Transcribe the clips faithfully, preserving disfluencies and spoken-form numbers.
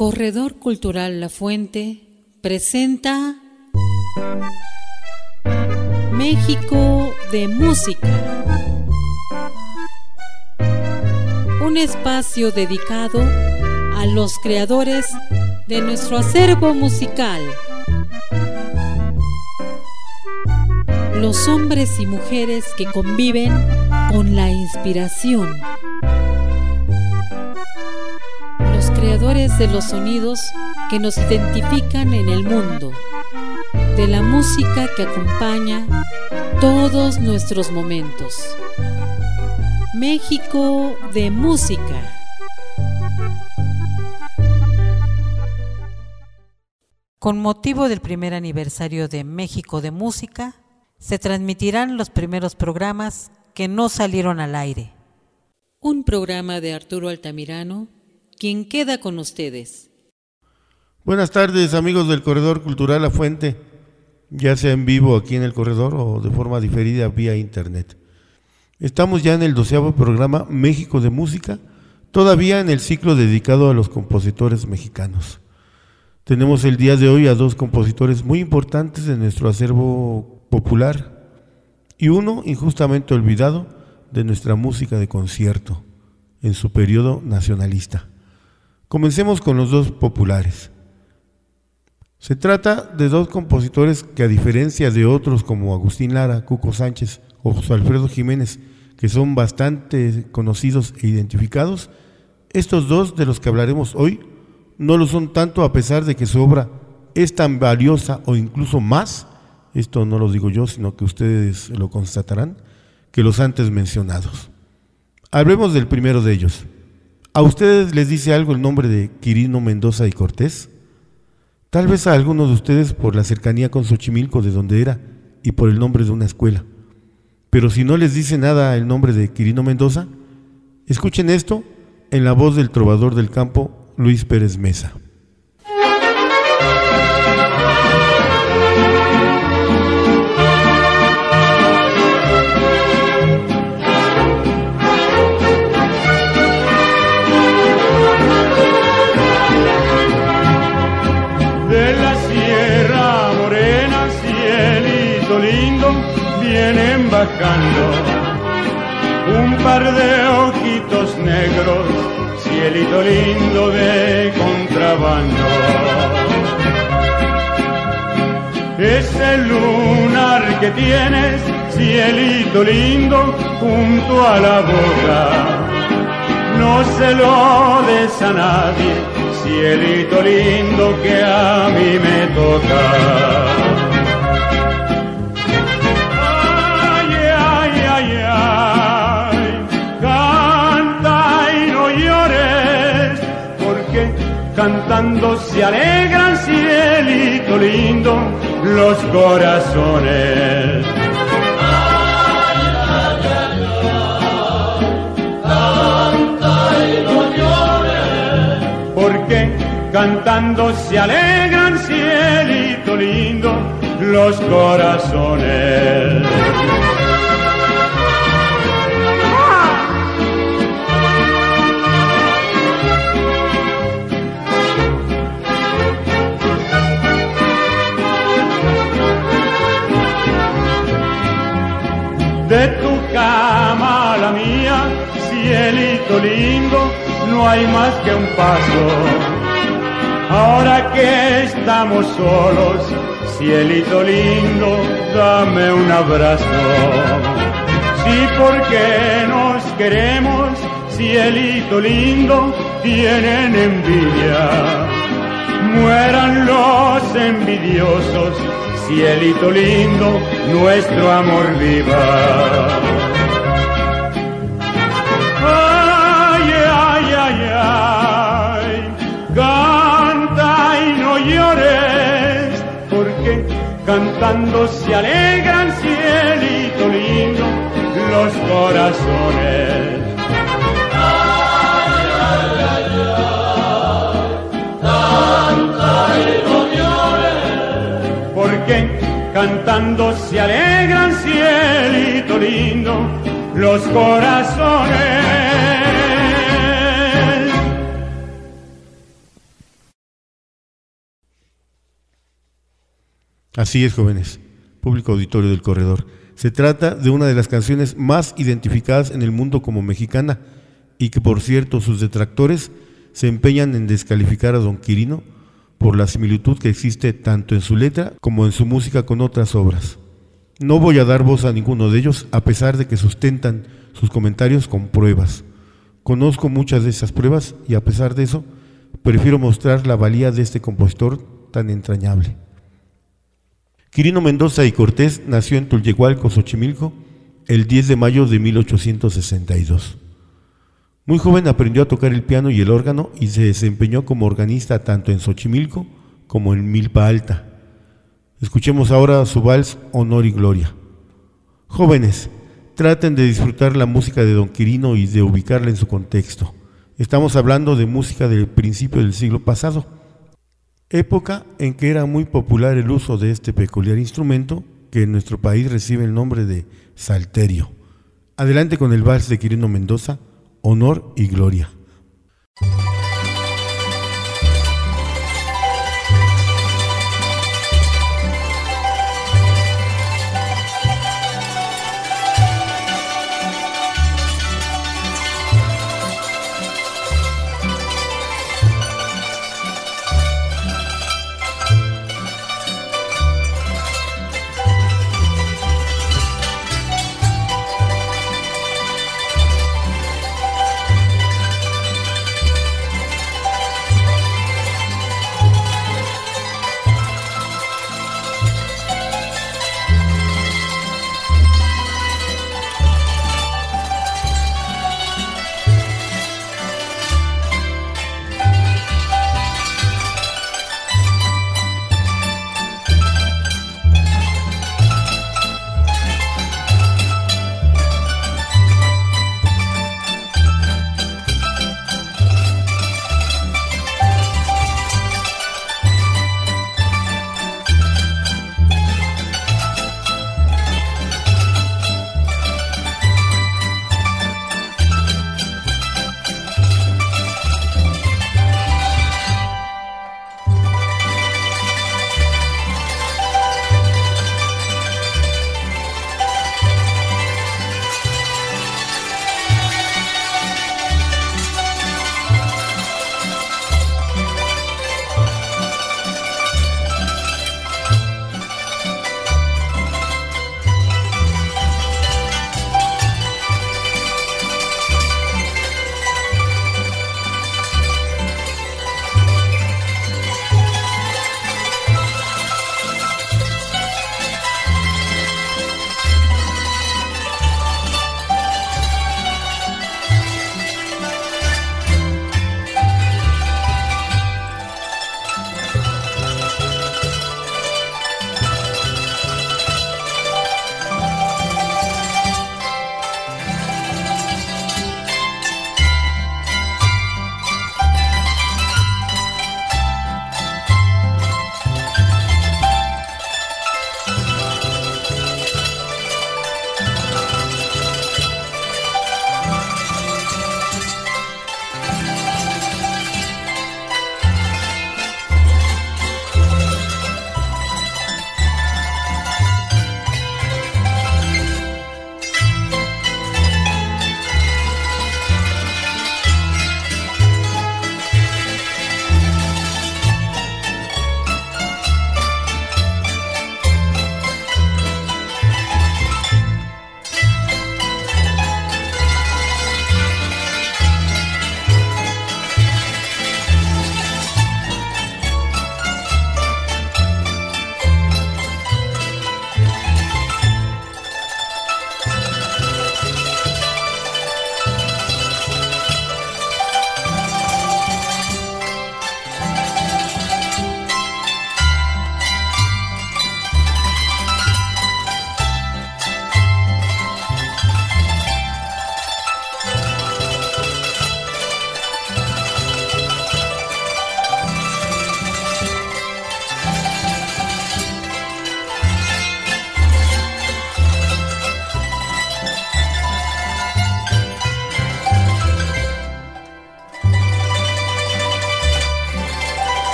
Corredor Cultural La Fuente presenta México de Música, un espacio dedicado a los creadores de nuestro acervo musical, los hombres y mujeres que conviven con la inspiración, los creadores de los sonidos que nos identifican en el mundo, de la música que acompaña todos nuestros momentos. México de Música. Con motivo del primer aniversario de México de Música, se transmitirán los primeros programas que no salieron al aire. Un programa de Arturo Altamirano, quien queda con ustedes. Buenas tardes, amigos del Corredor Cultural La Fuente, ya sea en vivo aquí en el corredor o de forma diferida vía internet. Estamos ya en el doceavo programa México de Música, todavía en el ciclo dedicado a los compositores mexicanos. Tenemos el día de hoy a dos compositores muy importantes de nuestro acervo popular y uno injustamente olvidado de nuestra música de concierto en su periodo nacionalista. Comencemos con los dos populares. Se trata de dos compositores que, a diferencia de otros como Agustín Lara, Cuco Sánchez o José Alfredo Jiménez, que son bastante conocidos e identificados, estos dos de los que hablaremos hoy no lo son tanto, a pesar de que su obra es tan valiosa o incluso más, esto no lo digo yo, sino que ustedes lo constatarán, que los antes mencionados. Hablemos del primero de ellos. ¿A ustedes les dice algo el nombre de Quirino Mendoza y Cortés? Tal vez a algunos de ustedes por la cercanía con Xochimilco, de donde era, y por el nombre de una escuela. Pero si no les dice nada el nombre de Quirino Mendoza, escuchen esto en la voz del trovador del campo, Luis Pérez Mesa. De la Sierra Morena, cielito lindo, vienen bajando un par de ojitos negros, cielito lindo de contrabando. Ese lunar que tienes, cielito lindo, junto a la boca, no se lo des a nadie, cielito lindo que a mí me toca. Ay, ay, ay, ay, canta y no llores, porque cantando se alegran, cielito lindo, los corazones. Ay, ay, ay, ay, canta y no llores, porque cantando se alegran, cielito lindo, los corazones. De tu cama a la mía, cielito lindo, no hay más que un paso. Ahora que estamos solos, cielito lindo, dame un abrazo. Sí, porque nos queremos, cielito lindo, tienen envidia. Mueran los envidiosos, cielito lindo, nuestro amor viva. Ay, ay, ay, ay, canta y no llores, porque cantando se alegran, cielito lindo, los corazones. Ay, ay, ay, ay, canta y no llores, porque cantando se alegran, cielito lindo, los corazones. Así es, jóvenes, público auditorio del corredor. Se trata de una de las canciones más identificadas en el mundo como mexicana y que, por cierto, sus detractores se empeñan en descalificar a Don Quirino por la similitud que existe tanto en su letra como en su música con otras obras. No voy a dar voz a ninguno de ellos, a pesar de que sustentan sus comentarios con pruebas. Conozco muchas de esas pruebas y, a pesar de eso, prefiero mostrar la valía de este compositor tan entrañable. Quirino Mendoza y Cortés nació en Tulyehualco, Xochimilco, el diez de mayo de mil ochocientos sesenta y dos. Muy joven aprendió a tocar el piano y el órgano y se desempeñó como organista tanto en Xochimilco como en Milpa Alta. Escuchemos ahora su vals Honor y Gloria. Jóvenes, traten de disfrutar la música de Don Quirino y de ubicarla en su contexto. Estamos hablando de música del principio del siglo pasado, época en que era muy popular el uso de este peculiar instrumento que en nuestro país recibe el nombre de salterio. Adelante con el vals de Quirino Mendoza, Honor y Gloria.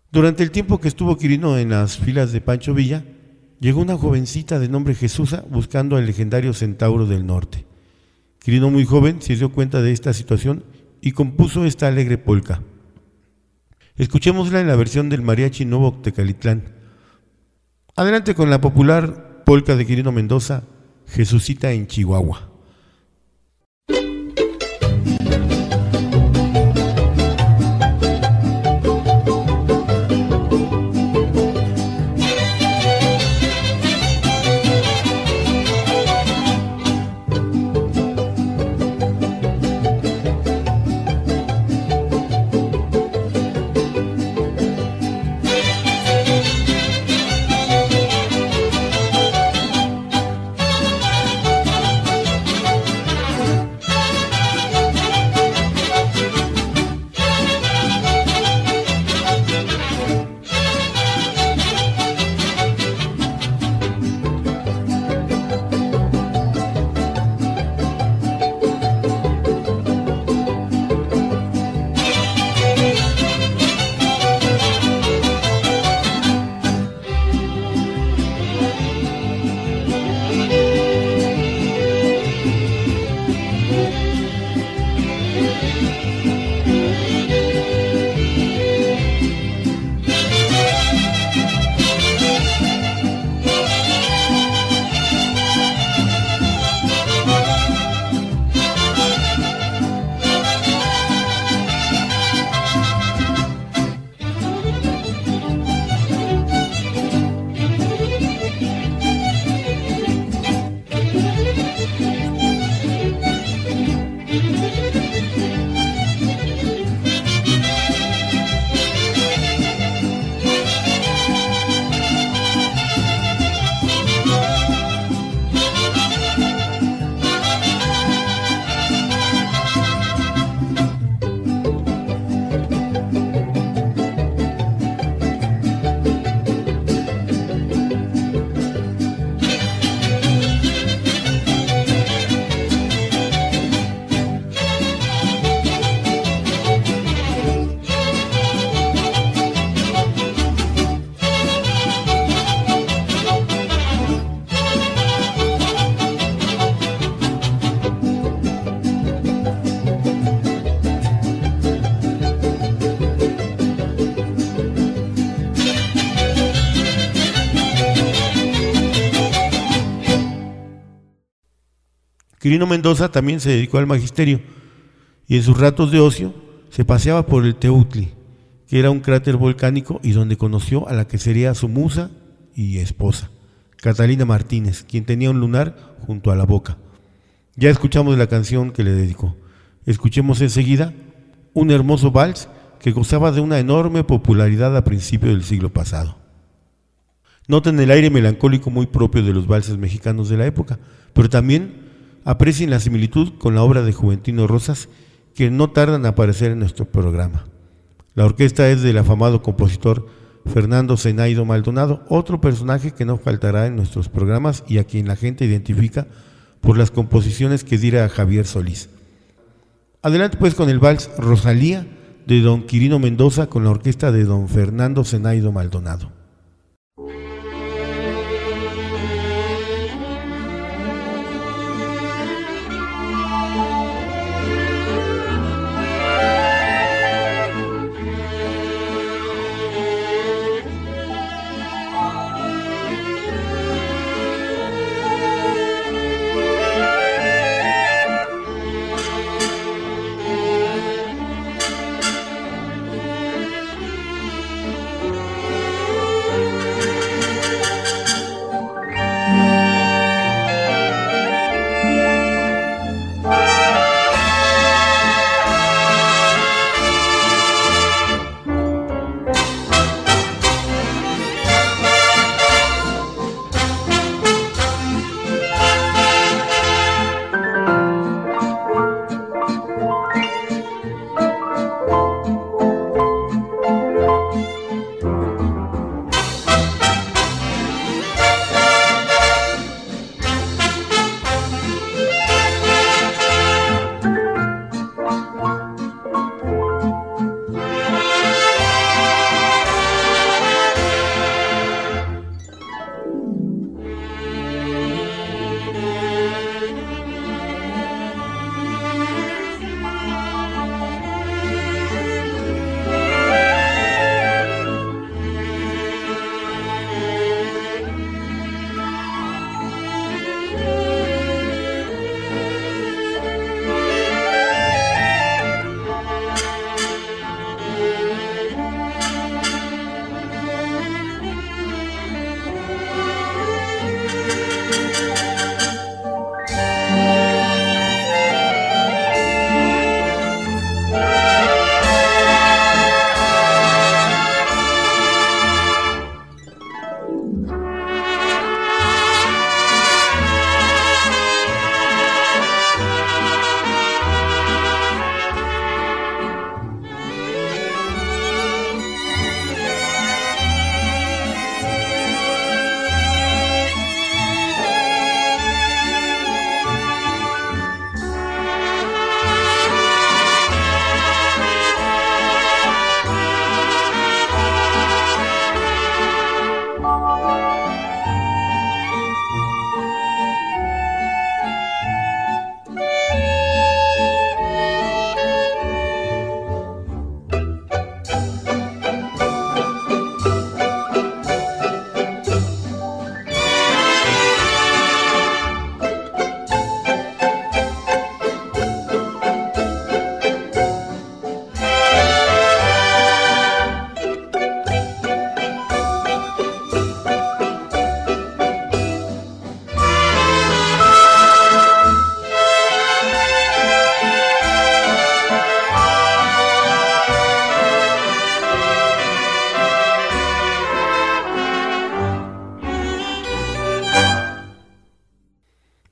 Durante el tiempo que estuvo Quirino en las filas de Pancho Villa, llegó una jovencita de nombre Jesusa buscando al legendario Centauro del Norte. Quirino, muy joven, se dio cuenta de esta situación y compuso esta alegre polca. Escuchémosla en la versión del Mariachi Nuevo Tecalitlán. Adelante con la popular polca de Quirino Mendoza, Jesucita en Chihuahua. Quirino Mendoza también se dedicó al magisterio y en sus ratos de ocio se paseaba por el Teutli, que era un cráter volcánico y donde conoció a la que sería su musa y esposa, Catalina Martínez, quien tenía un lunar junto a la boca. Ya escuchamos la canción que le dedicó. Escuchemos enseguida un hermoso vals que gozaba de una enorme popularidad a principios del siglo pasado. Noten el aire melancólico muy propio de los valses mexicanos de la época, pero también aprecien la similitud con la obra de Juventino Rosas, que no tardan en aparecer en nuestro programa. La orquesta es del afamado compositor Fernando Zenaido Maldonado, otro personaje que no faltará en nuestros programas y a quien la gente identifica por las composiciones que diera a Javier Solís. Adelante pues con el vals Rosalía de don Quirino Mendoza con la orquesta de don Fernando Zenaido Maldonado. Thank you.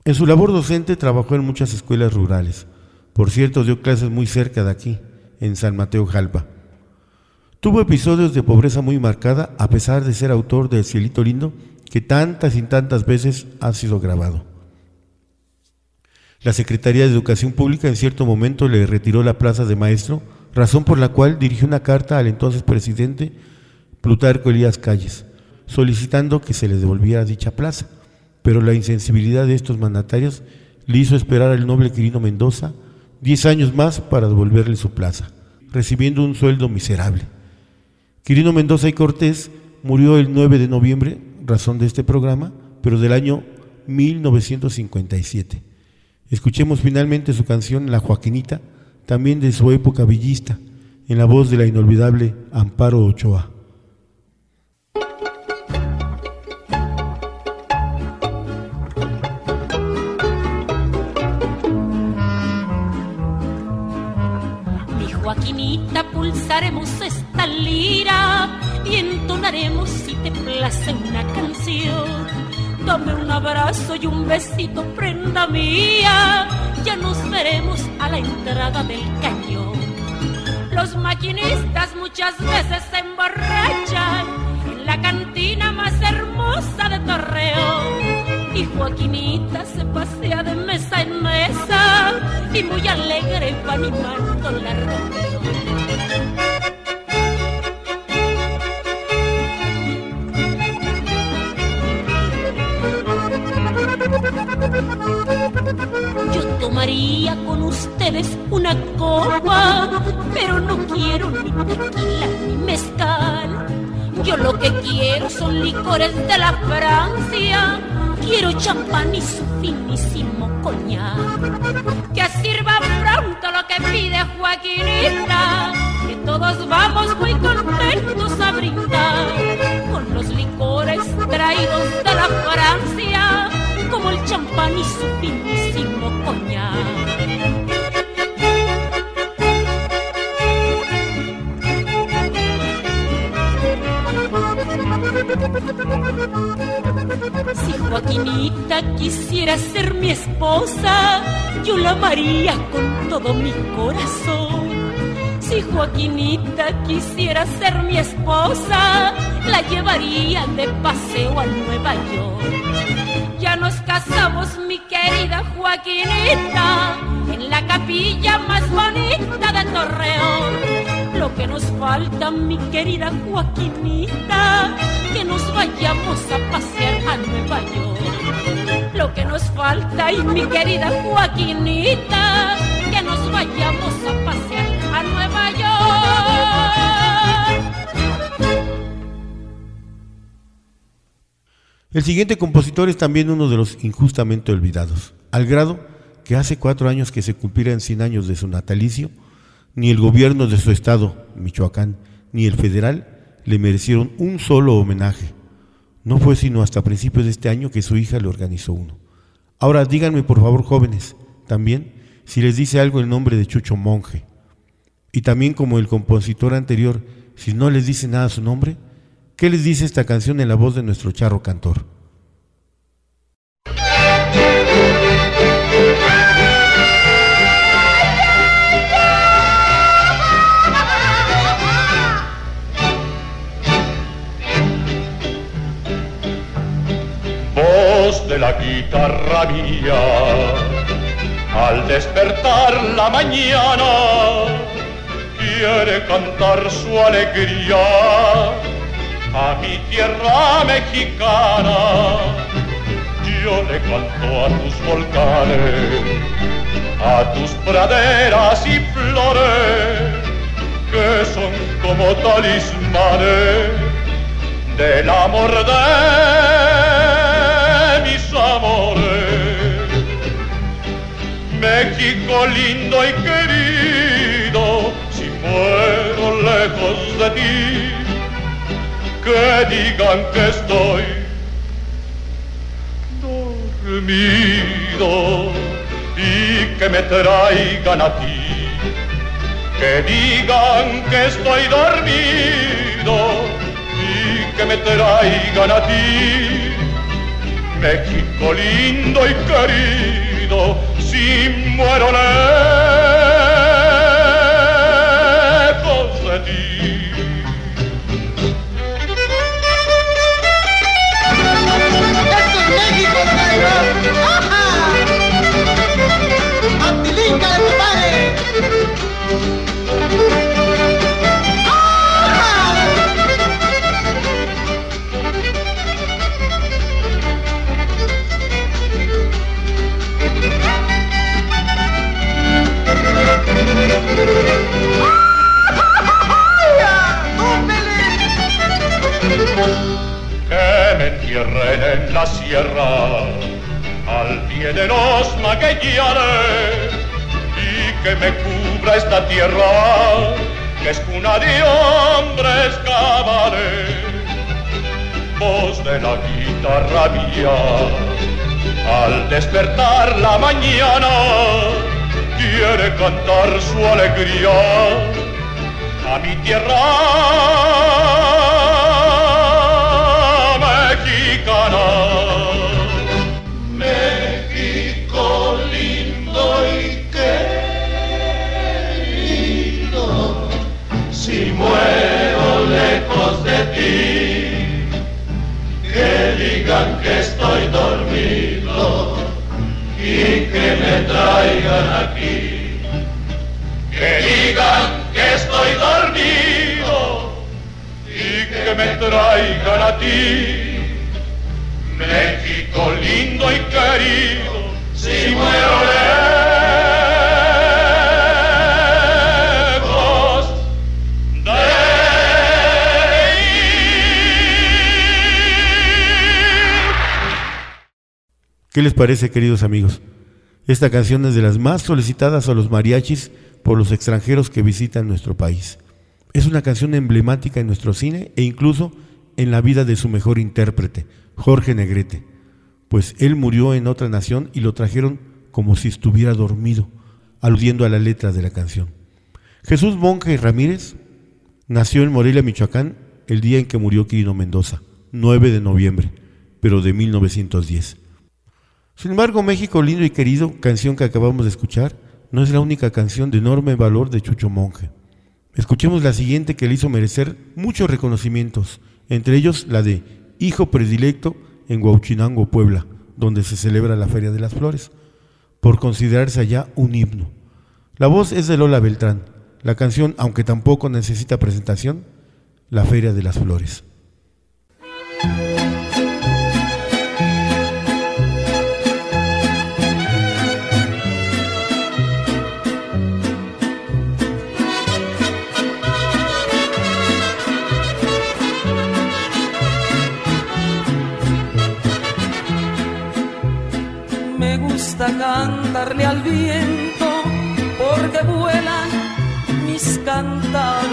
En su labor docente trabajó en muchas escuelas rurales. Por cierto, dio clases muy cerca de aquí, en San Mateo Jalpa. Tuvo episodios de pobreza muy marcada, a pesar de ser autor de El Cielito Lindo, que tantas y tantas veces ha sido grabado. La Secretaría de Educación Pública en cierto momento le retiró la plaza de maestro, razón por la cual dirigió una carta al entonces presidente Plutarco Elías Calles, solicitando que se le devolviera dicha plaza, pero la insensibilidad de estos mandatarios le hizo esperar al noble Quirino Mendoza diez años más para devolverle su plaza, recibiendo un sueldo miserable. Quirino Mendoza y Cortés murió el nueve de noviembre, razón de este programa, pero del año mil novecientos cincuenta y siete. Escuchemos finalmente su canción La Joaquinita, también de su época villista, en la voz de la inolvidable Amparo Ochoa. Mi Joaquinita, pulsaremos esta lira y entonaremos, si te place, una canción. Dame un abrazo y un besito, prenda mía, ya nos veremos a la entrada del cañón. Los maquinistas muchas veces se emborrachan en la cantina más hermosa de Torreón, y Joaquinita se pasea de mesa en mesa y muy alegre va animando la reunión. Yo tomaría con ustedes una copa, pero no quiero ni tequila ni mezcal. Yo lo que quiero son licores de la Francia, quiero champán y su finísimo coñac. Que sirva pronto lo que pide Joaquinita, que todos vamos muy contentos a brindar con los licores traídos de la Francia, como el champán y su finísimo coñac. Si Joaquinita quisiera ser mi esposa, yo la amaría con todo mi corazón. Si Joaquinita quisiera ser mi esposa, la llevaría de paseo a Nueva York. Ya nos casamos, mi querida Joaquinita, en la capilla más bonita de Torreón. Lo que nos falta, mi querida Joaquinita, que nos vayamos a pasear a Nueva York. Lo que nos falta, y mi querida Joaquinita, que nos vayamos a pasear a Nueva York. El siguiente compositor es también uno de los injustamente olvidados, al grado que hace cuatro años que se cumplieran cien años de su natalicio, ni el gobierno de su estado, Michoacán, ni el federal le merecieron un solo homenaje. No fue sino hasta principios de este año que su hija le organizó uno. Ahora díganme, por favor, jóvenes, también, si les dice algo el nombre de Chucho Monje. Y también, como el compositor anterior, si no les dice nada su nombre, ¿qué les dice esta canción en la voz de nuestro charro cantor? Voz de la guitarra mía, al despertar la mañana, quiere cantar su alegría a mi tierra mexicana. Yo le canto a tus volcanes, a tus praderas y flores, que son como talismanes del amor de mis amores. México lindo y querido, si muero lejos de ti, que digan que estoy dormido y que me traigan a ti. Que digan que estoy dormido y que me traigan a ti. México lindo y querido, si muero lejos de ti. ¡Esto es México, traidor! ¡Ajá! ¡Antilinca de compadre! Que me entierren en la sierra al pie de los maguellanes y que me cubra esta tierra que es cuna de hombres cabales. Voz de la guitarra mía al despertar la mañana quiere cantar su alegría a mi tierra mexicana. México lindo y querido, si muero lejos de ti, que digan que estoy dormido y que me traigan aquí. Que digan que estoy dormido y que me traigan a ti. México lindo y querido, si muero lejos de ¿Qué les parece, queridos amigos? Esta canción es de las más solicitadas a los mariachis por los extranjeros que visitan nuestro país. Es una canción emblemática en nuestro cine e incluso en la vida de su mejor intérprete, Jorge Negrete, pues él murió en otra nación y lo trajeron como si estuviera dormido, aludiendo a la letra de la canción. Jesús Monge Ramírez nació en Morelia, Michoacán, el día en que murió Quirino Mendoza, nueve de noviembre, pero de mil novecientos diez. Sin embargo, México lindo y querido, canción que acabamos de escuchar, no es la única canción de enorme valor de Chucho Monge. Escuchemos la siguiente que le hizo merecer muchos reconocimientos, entre ellos la de Hijo Predilecto en Huauchinango, Puebla, donde se celebra la Feria de las Flores, por considerarse allá un himno. La voz es de Lola Beltrán, la canción, aunque tampoco necesita presentación, La Feria de las Flores. Cantarle al viento porque vuelan mis cantares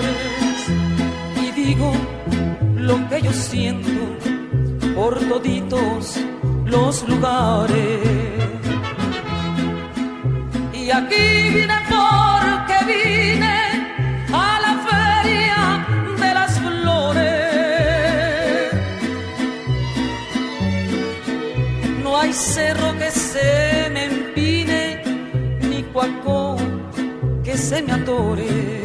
y digo lo que yo siento por toditos los lugares. Y aquí vine porque vine a la feria de las flores. No hay cerro que se me empine, ni cuaco que se me atore.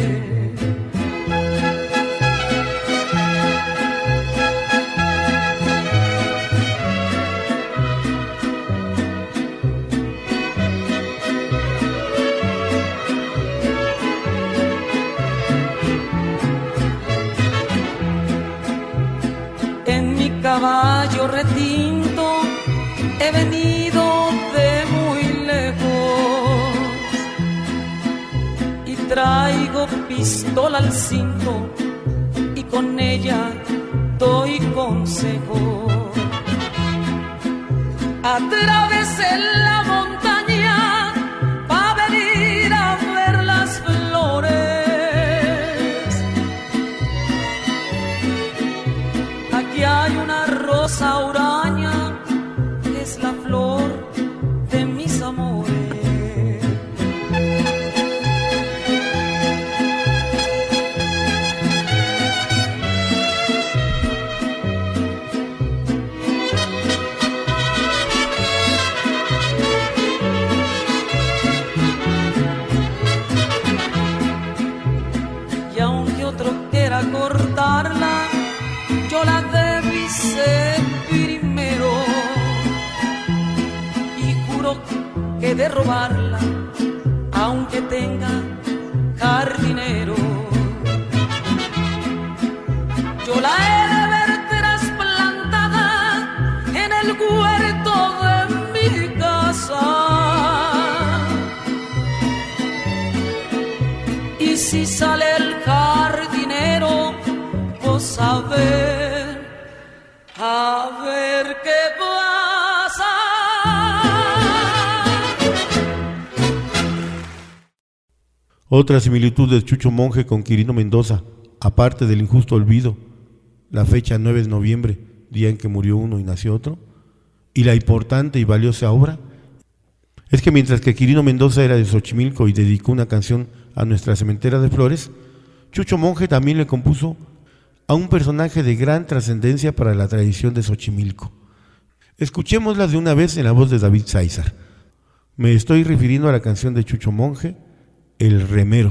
En mi caballo retinto he venido de muy lejos y traigo pistola al cinto y con ella doy consejo. Atravesé la montaña pa' venir a ver las flores. Aquí hay una rosa huraña, es la flor de mis amores. de robarla, aunque tenga jardinero. Yo la he de ver trasplantada en el huerto de mi casa. Y si sale el jardinero, pues a ver, a ver qué pasa. Otra similitud de Chucho Monje con Quirino Mendoza, aparte del injusto olvido, la fecha nueve de noviembre, día en que murió uno y nació otro, y la importante y valiosa obra, es que mientras que Quirino Mendoza era de Xochimilco y dedicó una canción a Nuestra Cementera de Flores, Chucho Monje también le compuso a un personaje de gran trascendencia para la tradición de Xochimilco. Escuchémosla de una vez en la voz de David Sáizar. Me estoy refiriendo a la canción de Chucho Monje, El Remero.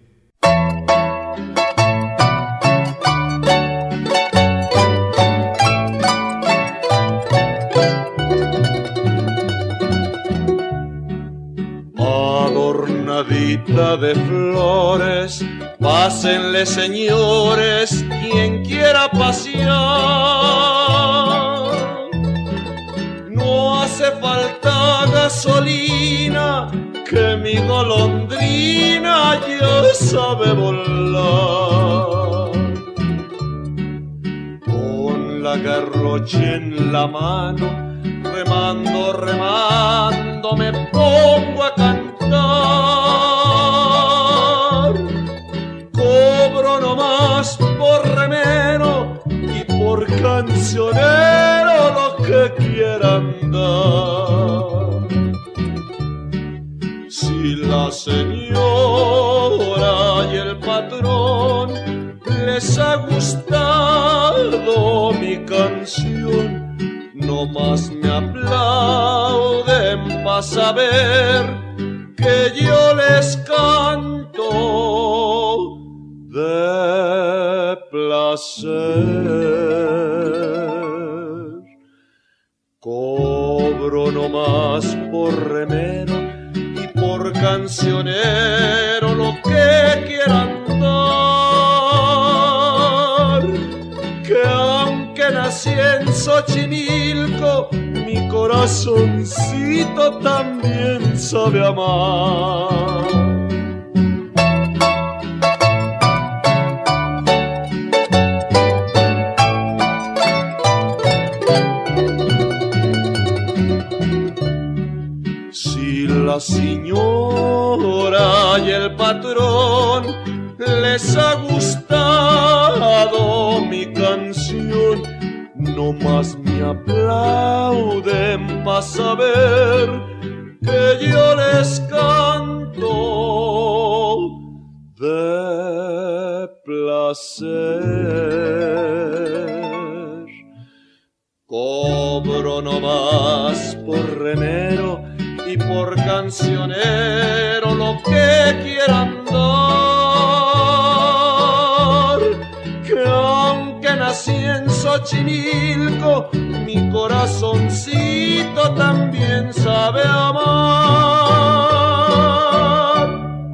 Adornadita de flores, pásenle señores, quien quiera pasear. No hace falta gasolina, que mi golondrina ya sabe volar. Con la garrocha en la mano, remando, remando, me pongo a cantar. Cobro nomás por remero y por cancionero lo que quieran dar. Si la señora y el patrón les ha gustado mi canción, no más me aplauden pa' saber que yo les canto de placer. Cobro nomás por remero y por cancionero lo que quieran dar, que aunque nací en Xochimilco, mi corazoncito también sabe amar. Si la señora y el patrón les ha gustado mi canción, no más me aplauden pa' saber que yo les canto de placer. Cobro nomás por remero y por cancionero lo que quieran dar, que aunque nací en Xochimilco, mi corazoncito también sabe amar.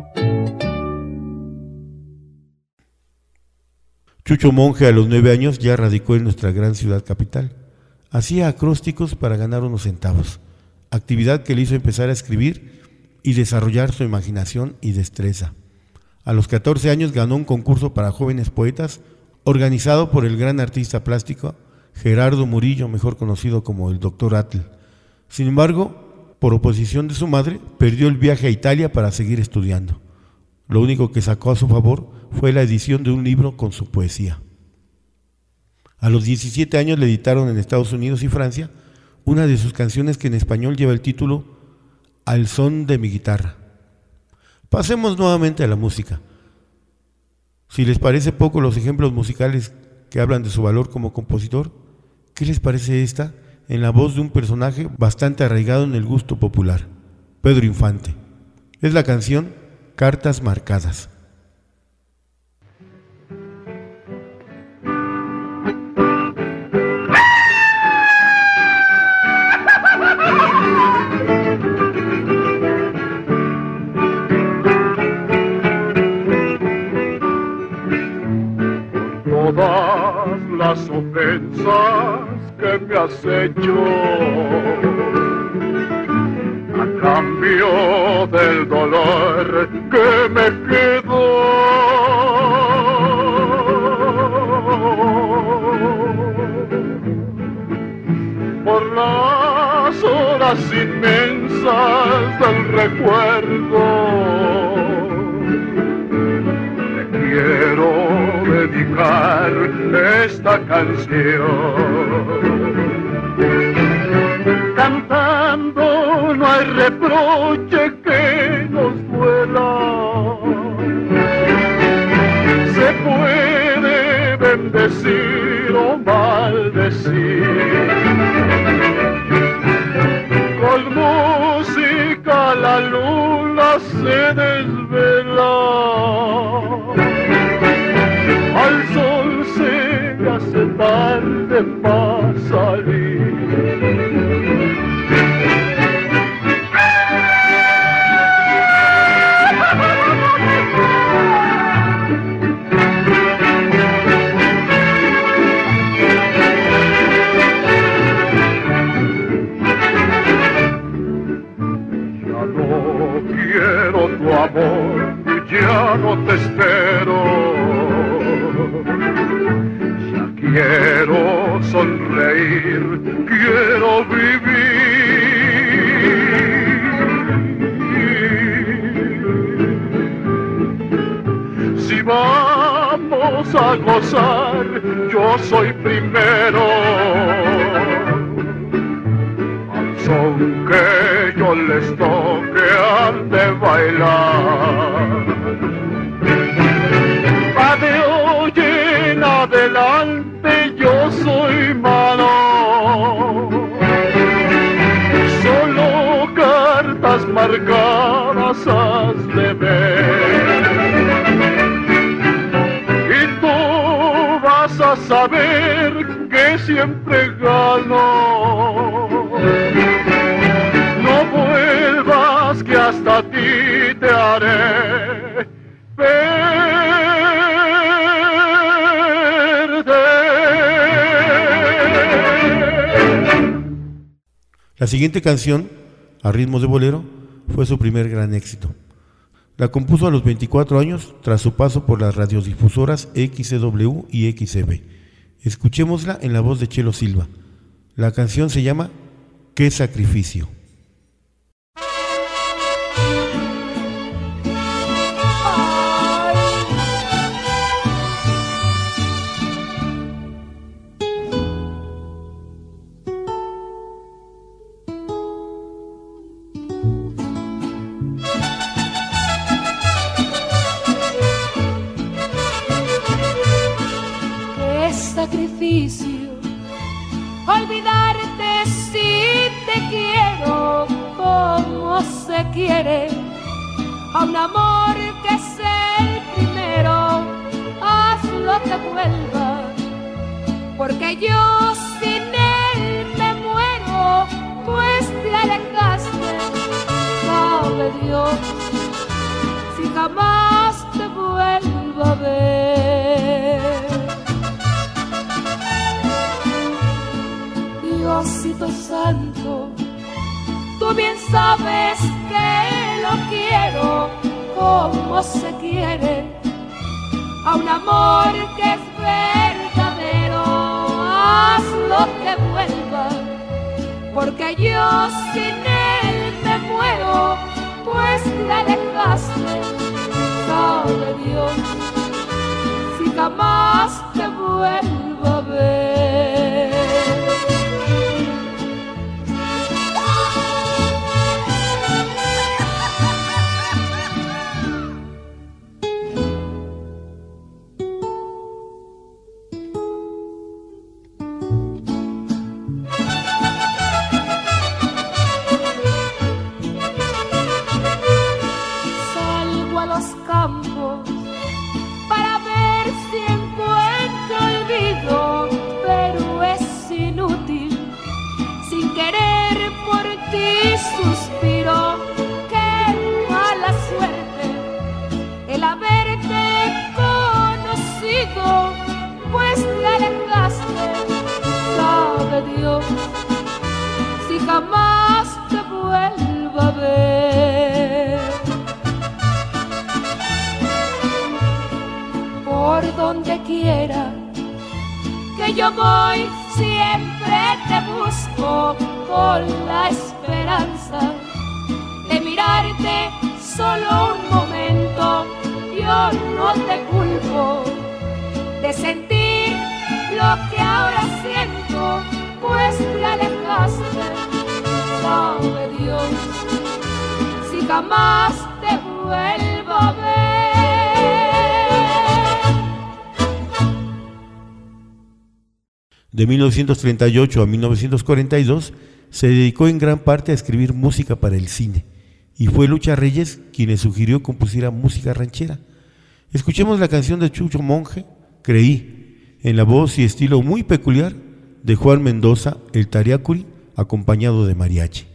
Chucho Monje a los nueve años ya radicó en nuestra gran ciudad capital. Hacía acrósticos para ganar unos centavos, actividad que le hizo empezar a escribir y desarrollar su imaginación y destreza. A los catorce años ganó un concurso para jóvenes poetas organizado por el gran artista plástico Gerardo Murillo, mejor conocido como el doctor Atl. Sin embargo, por oposición de su madre, perdió el viaje a Italia para seguir estudiando. Lo único que sacó a su favor fue la edición de un libro con su poesía. A los diecisiete años le editaron en Estados Unidos y Francia una de sus canciones que en español lleva el título Al son de mi guitarra. Pasemos nuevamente a la música. Si les parece poco los ejemplos musicales que hablan de su valor como compositor, ¿qué les parece esta en la voz de un personaje bastante arraigado en el gusto popular, Pedro Infante? Es la canción Cartas Marcadas. todas las ofensas que me has hecho, a cambio del dolor que me quedó. Por las horas inmensas del recuerdo, te quiero dedicar esta canción. Cantando no hay reproche que nos duela, se puede bendecir o maldecir. Con música la luna se desvela, al sol se le hace tarde para salir. Tu amor, ya no te espero, ya quiero sonreír, quiero vivir. Si vamos a gozar, yo soy primero, son que yo les toque han de bailar. Va de hoy en adelante yo soy mano, solo cartas marcadas has de ver. Y tú vas a saber que siempre gano. Que hasta ti te haré perder. La siguiente canción, a ritmo de bolero, fue su primer gran éxito. La compuso a los veinticuatro años tras su paso por las radiodifusoras X C W y X C B. Escuchémosla en la voz de Chelo Silva. La canción se llama ¿Qué sacrificio? Olvidarte si te quiero como se quiere a un amor que es el primero, hazlo que vuelva, porque yo sin él me muero, pues te alejaste, sabe Dios, si jamás te vuelvo a ver. Diosito santo, tú bien sabes que lo quiero como se quiere a un amor que es verdadero, hazlo que vuelva, porque yo sin él me muero, pues te alejaste, sabe Dios, si jamás te vuelvo a ver. Para ver si encuentro el Dios, si jamás te vuelvo a ver. Por donde quiera que yo voy, siempre te busco con la esperanza de mirarte solo un momento. Yo no te culpo de sentir lo que ahora siento, pues te alejaste, sabe Dios, si jamás te vuelvo a ver. De mil novecientos treinta y ocho a mil novecientos cuarenta y dos se dedicó en gran parte a escribir música para el cine, y fue Lucha Reyes quien sugirió compusiera música ranchera. Escuchemos la canción de Chucho Monje, Creí, en la voz y estilo muy peculiar de Juan Mendoza, el Tariacuri, acompañado de mariachi.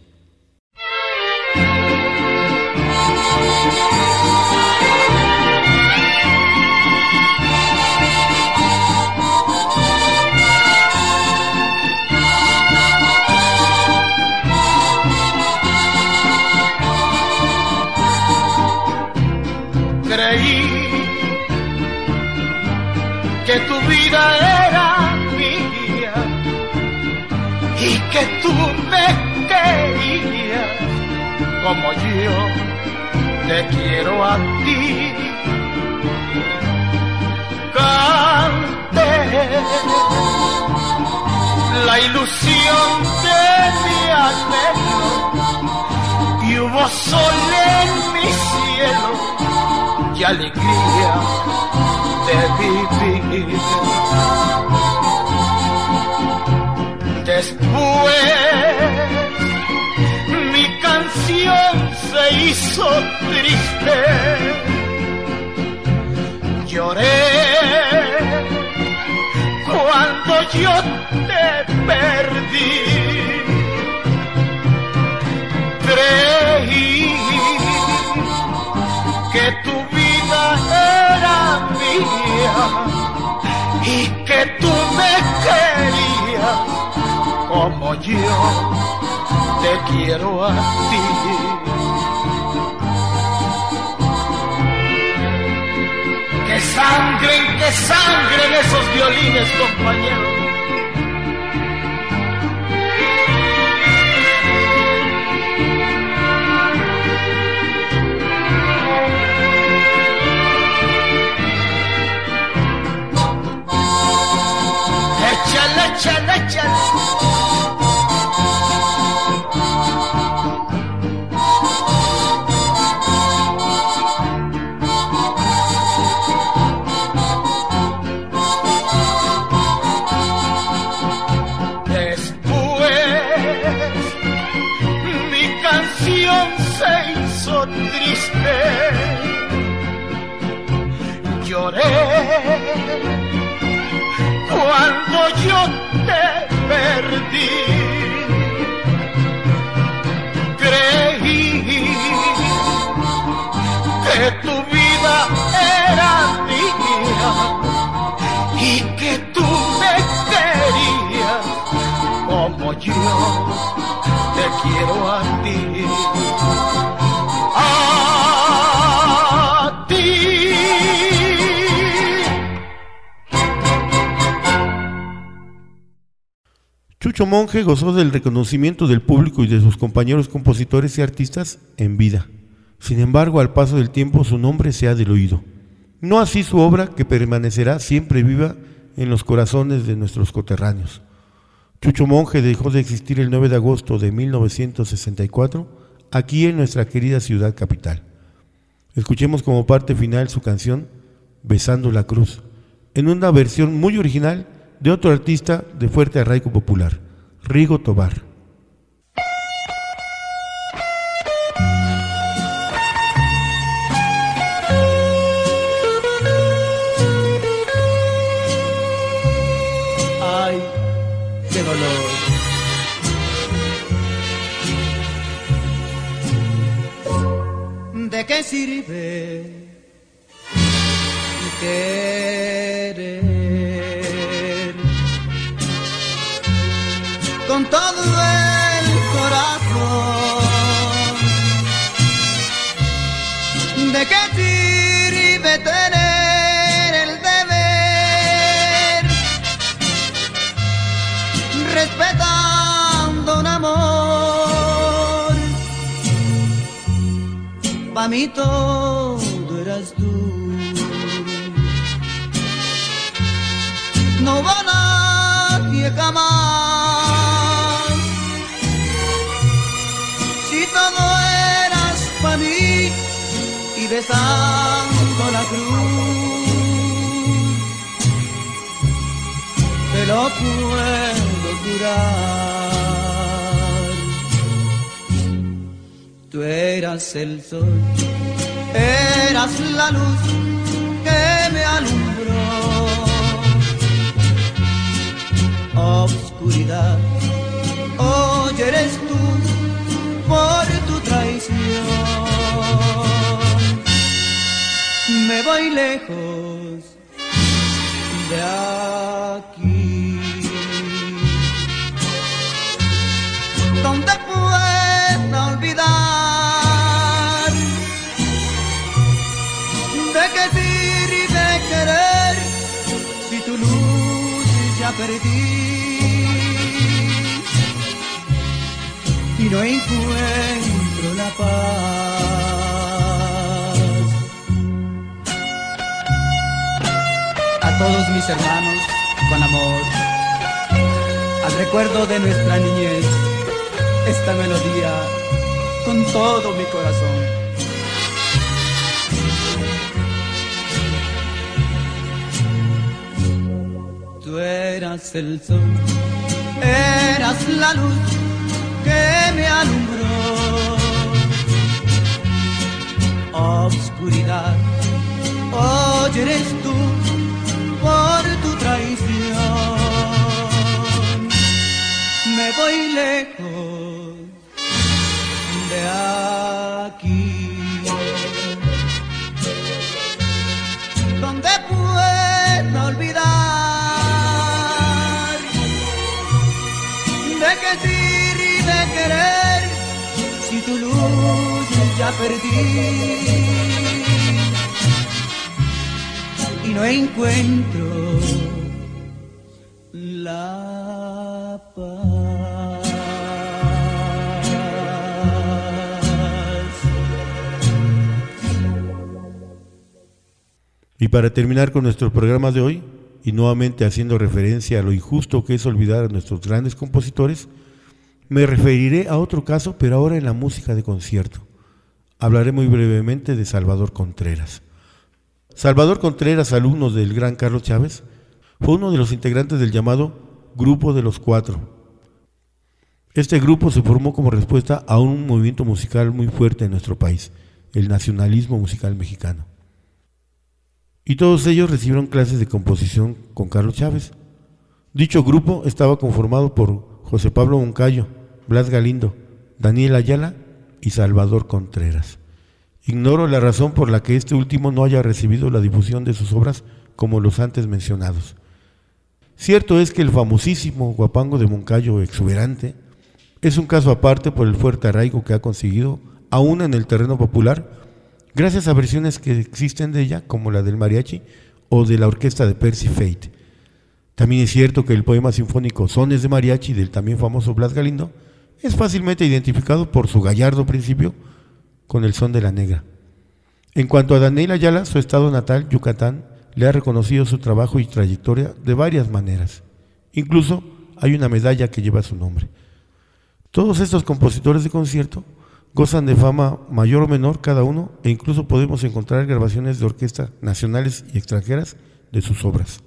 Creí que tu vida era mía y que tú me querías como yo te quiero a ti. Canté la ilusión de mi anhelo y hubo sol en mi cielo y alegría de vivir. Después mi canción se hizo triste, lloré cuando yo te perdí. Creí que tu vida era mía y que tú me querías como yo te quiero a ti. Que sangren, que sangren esos violines, compañeros. Échale, échale, échale. Después mi canción se hizo triste, lloré cuando yo te perdí. Creí que tu vida era mía y que tú me querías como yo te quiero a ti. A ti. Chucho Monje gozó del reconocimiento del público y de sus compañeros compositores y artistas en vida. Sin embargo, al paso del tiempo su nombre se ha diluido. No así su obra, que permanecerá siempre viva en los corazones de nuestros coterráneos. Chucho Monje dejó de existir el nueve de agosto de mil novecientos sesenta y cuatro, aquí en nuestra querida ciudad capital. Escuchemos como parte final su canción Besando la Cruz, en una versión muy original de otro artista de fuerte arraigo popular, Rigo Tobar. Ay, qué dolor. ¿De qué sirve querer con todo el corazón. ¿De qué sirve tener el deber respetando un amor? Pa' mí todo eras tú. No va nadie jamás. Si todo eras pa' mí y besando la cruz, te lo puedo jurar. Tú eras el sol, eras la luz que me alumbró. Obscuridad, hoy eres tú por tu traición. Me voy lejos de aquí, donde pueda olvidar. ¿De qué sirve querer si tu luz ya perdí y no encuentro la paz? A todos mis hermanos, con amor, al recuerdo de nuestra niñez, esta melodía con todo mi corazón. Tú eras el sol, eras la luz que me alumbró. Obscuridad, hoy eres tú por tu traición. Me voy lejos de aquí, donde pueda olvidar. ¿De qué sirve querer si tu luz ya perdí y no encuentro la paz? Y para terminar con nuestro programa de hoy, y nuevamente haciendo referencia a lo injusto que es olvidar a nuestros grandes compositores, me referiré a otro caso, pero ahora en la música de concierto. Hablaré muy brevemente de Salvador Contreras. Salvador Contreras, alumno del gran Carlos Chávez, fue uno de los integrantes del llamado Grupo de los Cuatro. Este grupo se formó como respuesta a un movimiento musical muy fuerte en nuestro país, el nacionalismo musical mexicano. Y todos ellos recibieron clases de composición con Carlos Chávez. Dicho grupo estaba conformado por José Pablo Moncayo, Blas Galindo, Daniel Ayala y Salvador Contreras. Ignoro la razón por la que este último no haya recibido la difusión de sus obras como los antes mencionados. Cierto es que el famosísimo guapango de Moncayo, exuberante, es un caso aparte por el fuerte arraigo que ha conseguido, aún en el terreno popular, gracias a versiones que existen de ella, como la del mariachi o de la orquesta de Percy Fate. También es cierto que el poema sinfónico Sones de Mariachi del también famoso Blas Galindo es fácilmente identificado por su gallardo principio con el son de la negra. En cuanto a Daniel Ayala, su estado natal, Yucatán, le ha reconocido su trabajo y trayectoria de varias maneras. Incluso hay una medalla que lleva su nombre. Todos estos compositores de concierto gozan de fama mayor o menor cada uno, e incluso podemos encontrar grabaciones de orquestas nacionales y extranjeras de sus obras.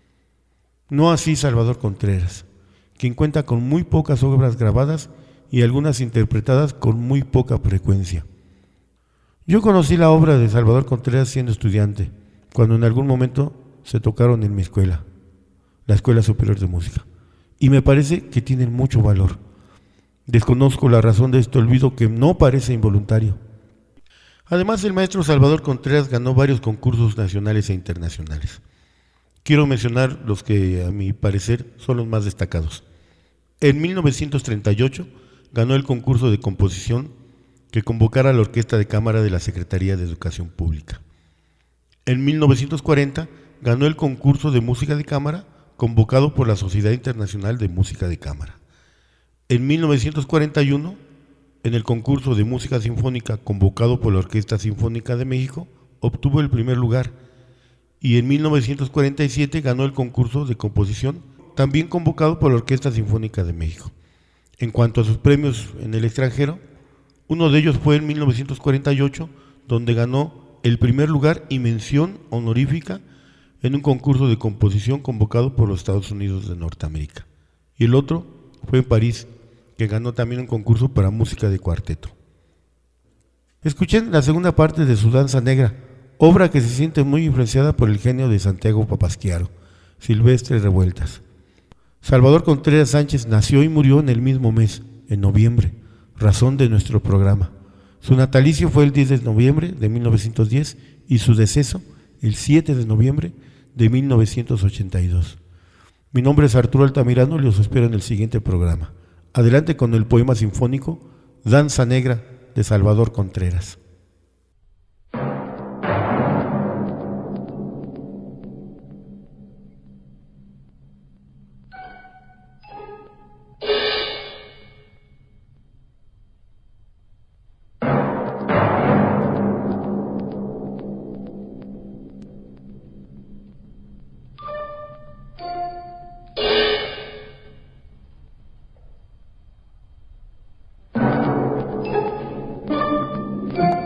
No así Salvador Contreras, quien cuenta con muy pocas obras grabadas y algunas interpretadas con muy poca frecuencia. Yo conocí la obra de Salvador Contreras siendo estudiante, cuando en algún momento se tocaron en mi escuela, la Escuela Superior de Música, y me parece que tienen mucho valor. Desconozco la razón de este olvido que no parece involuntario. Además, el maestro Salvador Contreras ganó varios concursos nacionales e internacionales. Quiero mencionar los que, a mi parecer, son los más destacados. En mil novecientos treinta y ocho ganó el concurso de composición que convocara a la Orquesta de Cámara de la Secretaría de Educación Pública. En mil novecientos cuarenta ganó el concurso de música de cámara convocado por la Sociedad Internacional de Música de Cámara. En mil novecientos cuarenta y uno, en el concurso de música sinfónica convocado por la Orquesta Sinfónica de México, obtuvo el primer lugar, y en mil novecientos cuarenta y siete ganó el concurso de composición, también convocado por la Orquesta Sinfónica de México. En cuanto a sus premios en el extranjero, uno de ellos fue en mil novecientos cuarenta y ocho, donde ganó el primer lugar y mención honorífica en un concurso de composición convocado por los Estados Unidos de Norteamérica. Y el otro fue en París, que ganó también un concurso para música de cuarteto. Escuchen la segunda parte de su Danza Negra, obra que se siente muy influenciada por el genio de Santiago Papasquiaro, Silvestre Revueltas. Salvador Contreras Sánchez nació y murió en el mismo mes, en noviembre, razón de nuestro programa. Su natalicio fue el diez de noviembre de mil novecientos diez y su deceso el siete de noviembre de mil novecientos ochenta y dos. Mi nombre es Arturo Altamirano y los espero en el siguiente programa. Adelante con el poema sinfónico Danza Negra de Salvador Contreras. Thank you.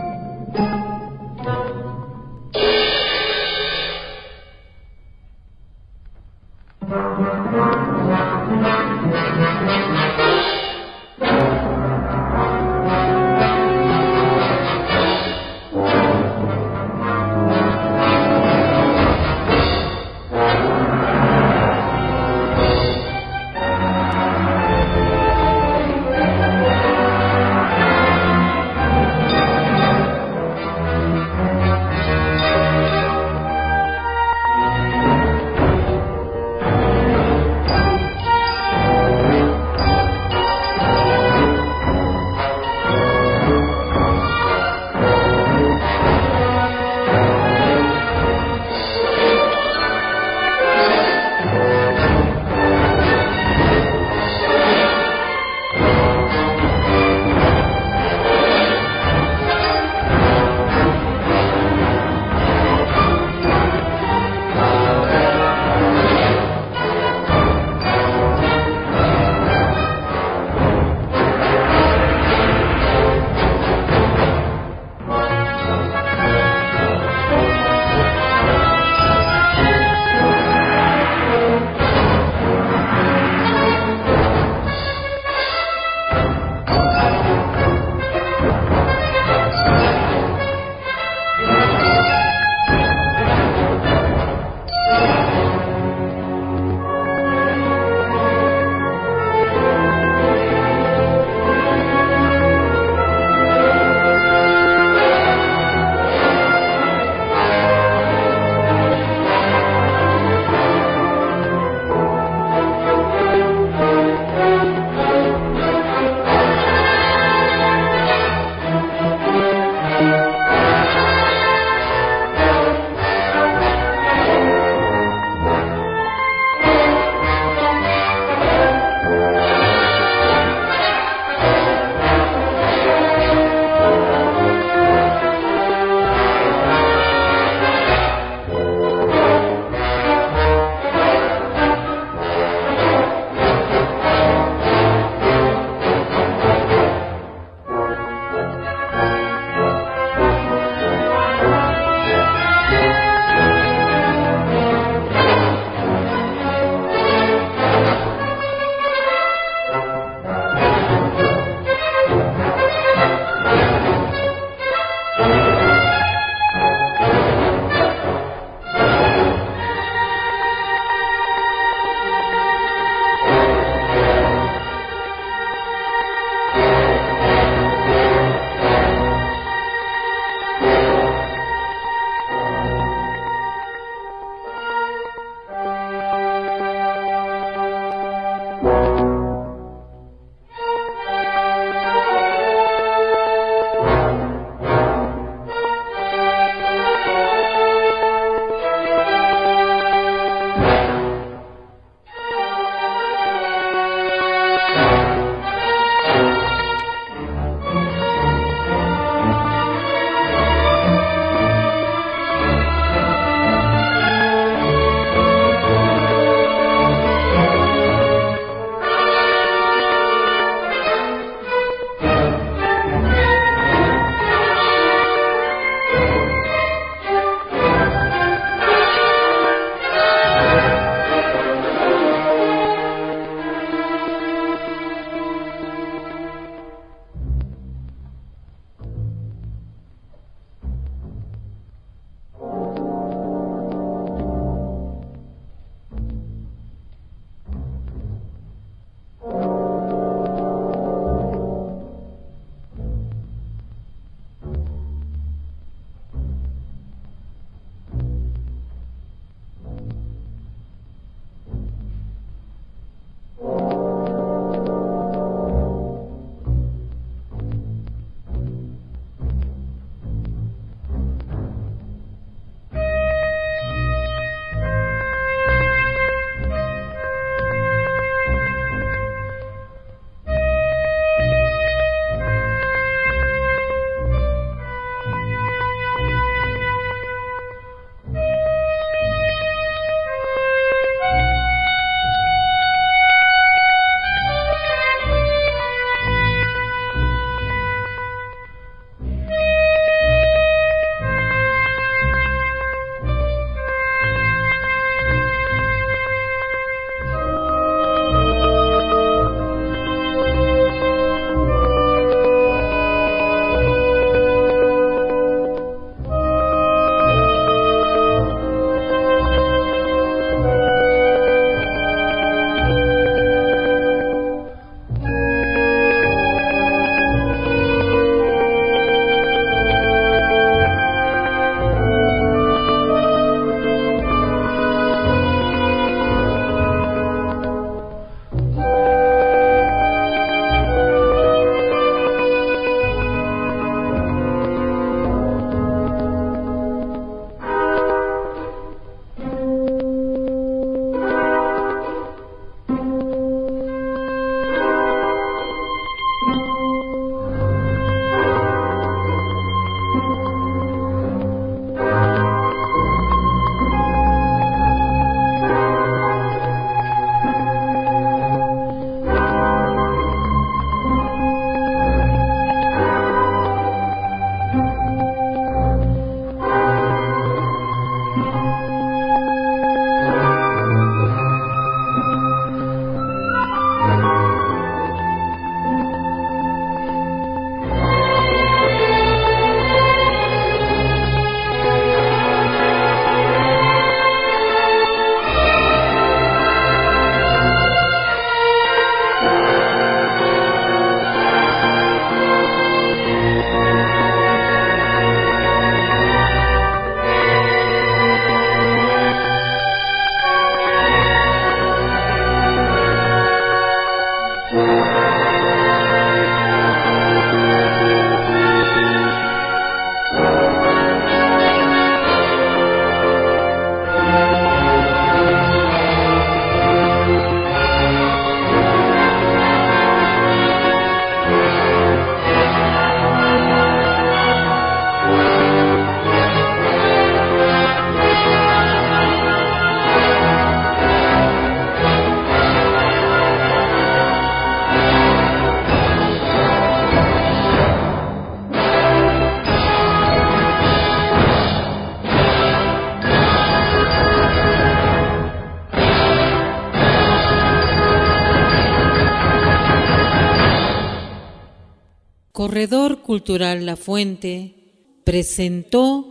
Corredor Cultural La Fuente presentó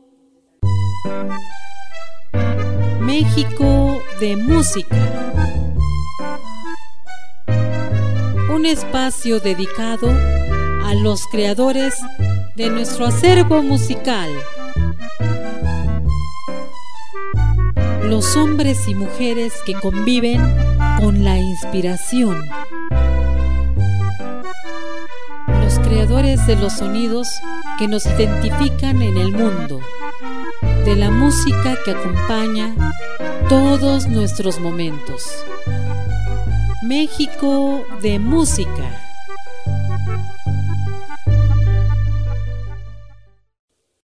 México de Música, un espacio dedicado a los creadores de nuestro acervo musical, los hombres y mujeres que conviven con la inspiración, los creadores de los sonidos que nos identifican en el mundo, de la música que acompaña todos nuestros momentos. México de Música.